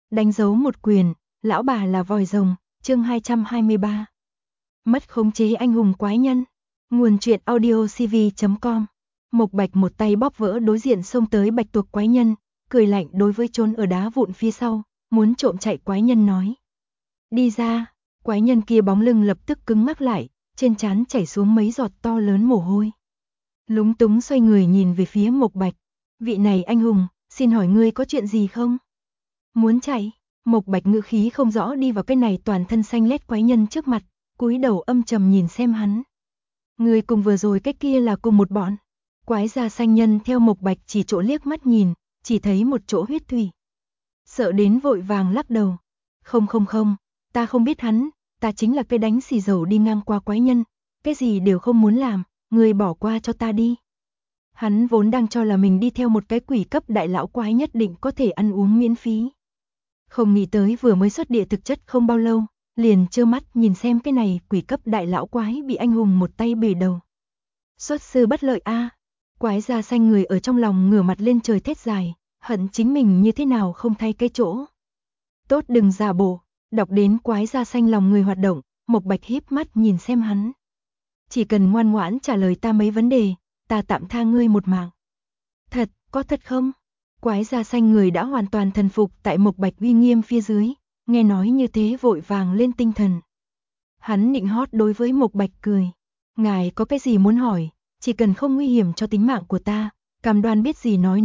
Đánh dấu một quyền, lão bà là vòi rồng, chương 223. Mất khống chế anh hùng quái nhân. Nguồn truyện audiocv.com. Mộc Bạch một tay bóp vỡ đối diện xông tới bạch tuộc quái nhân, cười lạnh đối với trốn ở đá vụn phía sau, muốn trộm chạy quái nhân nói. Đi ra, quái nhân kia bóng lưng lập tức cứng ngắc lại, trên trán chảy xuống mấy giọt to lớn mồ hôi. Lúng túng xoay người nhìn về phía Mộc Bạch. Vị này anh hùng, xin hỏi ngươi có chuyện gì không? Muốn chạy? Mộc Bạch ngữ khí không rõ đi vào cái này toàn thân xanh lét quái nhân trước mặt, cúi đầu âm trầm nhìn xem hắn. Người cùng vừa rồi cái kia là cùng một bọn. Quái da xanh nhân theo Mộc Bạch chỉ chỗ liếc mắt nhìn, chỉ thấy một chỗ huyết thủy. Sợ đến vội vàng lắc đầu. Không, ta không biết hắn, ta chính là cái đánh xì dầu đi ngang qua quái nhân, cái gì đều không muốn làm, người bỏ qua cho ta đi. Hắn vốn đang cho là mình đi theo một cái quỷ cấp đại lão quái nhất định có thể ăn uống miễn phí. Không nghĩ tới vừa mới xuất địa thực chất không bao lâu, liền trơ mắt nhìn xem cái này quỷ cấp đại lão quái bị anh hùng một tay bể đầu. Xuất sư bất lợi a. Quái da xanh người ở trong lòng ngửa mặt lên trời thét dài, hận chính mình như thế nào không thay cái chỗ. Tốt đừng giả bộ, đọc đến quái da xanh lòng người hoạt động, Mộc Bạch híp mắt nhìn xem hắn. Chỉ cần ngoan ngoãn trả lời ta mấy vấn đề, ta tạm tha ngươi một mạng. Thật, có thật không? Quái da xanh người đã hoàn toàn thần phục tại Mộc Bạch uy nghiêm phía dưới, nghe nói như thế vội vàng lên tinh thần. Hắn nịnh hót đối với Mộc Bạch cười. Ngài có cái gì muốn hỏi, chỉ cần không nguy hiểm cho tính mạng của ta, cam đoan biết gì nói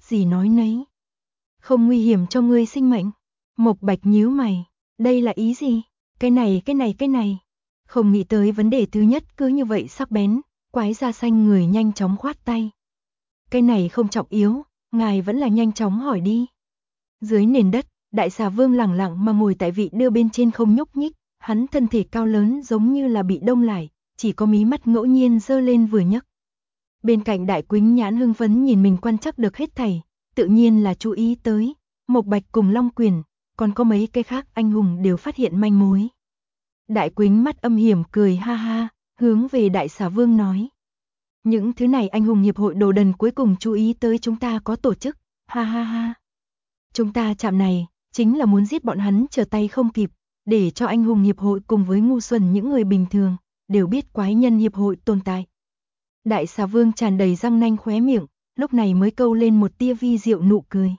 nấy. Không nguy hiểm cho ngươi sinh mệnh. Mộc Bạch nhíu mày, đây là ý gì? Cái này. Không nghĩ tới vấn đề thứ nhất cứ như vậy sắc bén, quái da xanh người nhanh chóng khoát tay. Cái này không trọng yếu, ngài vẫn là nhanh chóng hỏi đi. Dưới nền đất, đại xà vương lẳng lặng mà ngồi tại vị đưa bên trên không nhúc nhích, hắn thân thể cao lớn giống như là bị đông lại, chỉ có mí mắt ngẫu nhiên giơ lên vừa nhấc. Bên cạnh đại quýnh nhãn hưng phấn nhìn mình quan trắc được hết thảy, tự nhiên là chú ý tới, Mộc Bạch cùng Long Quyền, còn có mấy cái khác anh hùng đều phát hiện manh mối. Đại quýnh mắt âm hiểm cười ha ha, hướng về đại xà vương nói. Những thứ này anh hùng hiệp hội đồ đần cuối cùng chú ý tới chúng ta có tổ chức, ha. Chúng ta chạm này, chính là muốn giết bọn hắn trở tay không kịp, để cho anh hùng hiệp hội cùng với ngu xuẩn những người bình thường, đều biết quái nhân hiệp hội tồn tại. Đại xà vương tràn đầy răng nanh khóe miệng, lúc này mới câu lên một tia vi diệu nụ cười.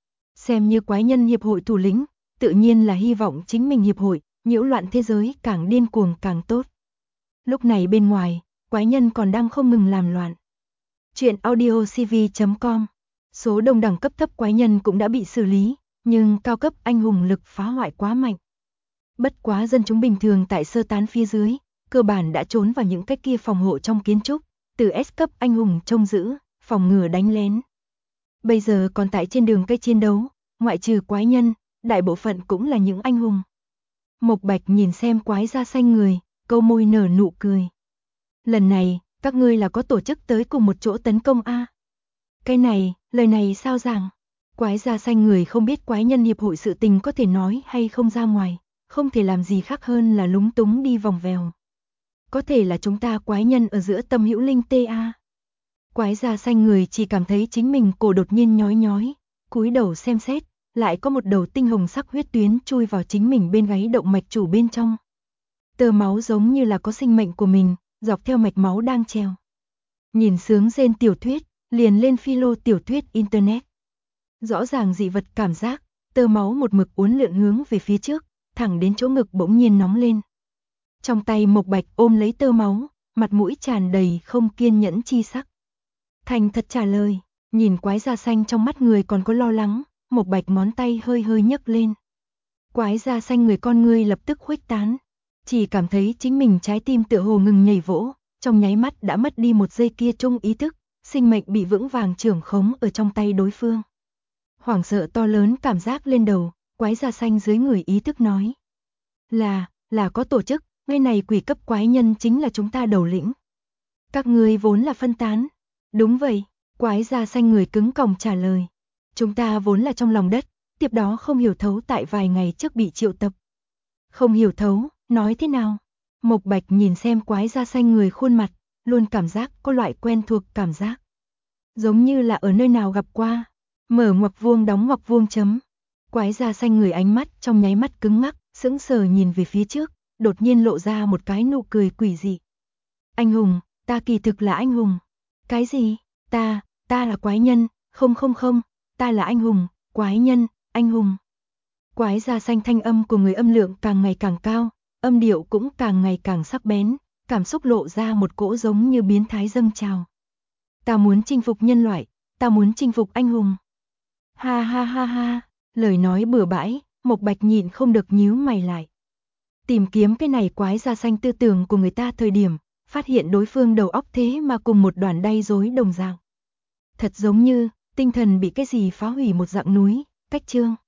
Xem như quái nhân hiệp hội thủ lĩnh, tự nhiên là hy vọng chính mình hiệp hội, nhiễu loạn thế giới càng điên cuồng càng tốt. Lúc này bên ngoài, quái nhân còn đang không ngừng làm loạn. Chuyện audiocv.com. Số đông đẳng cấp thấp quái nhân cũng đã bị xử lý, nhưng cao cấp anh hùng lực phá hoại quá mạnh. Bất quá dân chúng bình thường tại sơ tán phía dưới, cơ bản đã trốn vào những cái kia phòng hộ trong kiến trúc, từ S cấp anh hùng trông giữ, phòng ngừa đánh lén. Bây giờ còn tại trên đường cây chiến đấu, ngoại trừ quái nhân, đại bộ phận cũng là những anh hùng. Mộc Bạch nhìn xem quái da xanh người, câu môi nở nụ cười. Lần này, các ngươi là có tổ chức tới cùng một chỗ tấn công a? Cái này, lời này sao giảng? Quái da xanh người không biết quái nhân hiệp hội sự tình có thể nói hay không ra ngoài, không thể làm gì khác hơn là lúng túng đi vòng vèo. Có thể là chúng ta quái nhân ở giữa tâm hữu linh tê a. Quái da xanh người chỉ cảm thấy chính mình cổ đột nhiên nhói, cúi đầu xem xét, lại có một đầu tinh hồng sắc huyết tuyến chui vào chính mình bên gáy động mạch chủ bên trong. Tơ máu giống như là có sinh mệnh của mình, dọc theo mạch máu đang treo. Nhìn sướng rên tiểu thuyết, liền lên philo tiểu thuyết internet. Rõ ràng dị vật cảm giác, tơ máu một mực uốn lượn hướng về phía trước, thẳng đến chỗ ngực bỗng nhiên nóng lên. Trong tay Mộc Bạch ôm lấy tơ máu, mặt mũi tràn đầy không kiên nhẫn chi sắc. Thành thật trả lời, nhìn quái da xanh trong mắt người còn có lo lắng, Mộc Bạch ngón tay hơi nhấc lên. Quái da xanh người con ngươi lập tức khuếch tán, chỉ cảm thấy chính mình trái tim tựa hồ ngừng nhảy vỗ, trong nháy mắt đã mất đi một giây kia trung ý thức, sinh mệnh bị vững vàng trưởng khống ở trong tay đối phương. Hoảng sợ to lớn cảm giác lên đầu, quái da xanh dưới người ý thức nói. Là có tổ chức, ngay này quỷ cấp quái nhân chính là chúng ta đầu lĩnh. Các ngươi vốn là phân tán. Đúng vậy, quái da xanh người cứng còng trả lời. Chúng ta vốn là trong lòng đất, tiếp đó không hiểu thấu tại vài ngày trước bị triệu tập. Không hiểu thấu, nói thế nào? Mộc Bạch nhìn xem quái da xanh người khuôn mặt, luôn cảm giác có loại quen thuộc cảm giác. Giống như là ở nơi nào gặp qua. Mở ngoặc vuông đóng ngoặc vuông chấm. Quái da xanh người ánh mắt trong nháy mắt cứng ngắc, sững sờ nhìn về phía trước, đột nhiên lộ ra một cái nụ cười quỷ dị. Anh hùng, ta kỳ thực là anh hùng. Cái gì? Ta là quái nhân, không, ta là anh hùng, quái nhân, anh hùng. Quái da xanh thanh âm của người âm lượng càng ngày càng cao, âm điệu cũng càng ngày càng sắc bén, cảm xúc lộ ra một cỗ giống như biến thái dâng trào. Ta muốn chinh phục nhân loại, ta muốn chinh phục anh hùng. Ha ha ha ha, lời nói bừa bãi, Mộc Bạch nhịn không được nhíu mày lại. Tìm kiếm cái này quái da xanh tư tưởng của người ta thời điểm, phát hiện đối phương đầu óc thế mà cùng một đoàn đay rối đồng dạng. Thật giống như, tinh thần bị cái gì phá hủy một dạng núi, cách chương.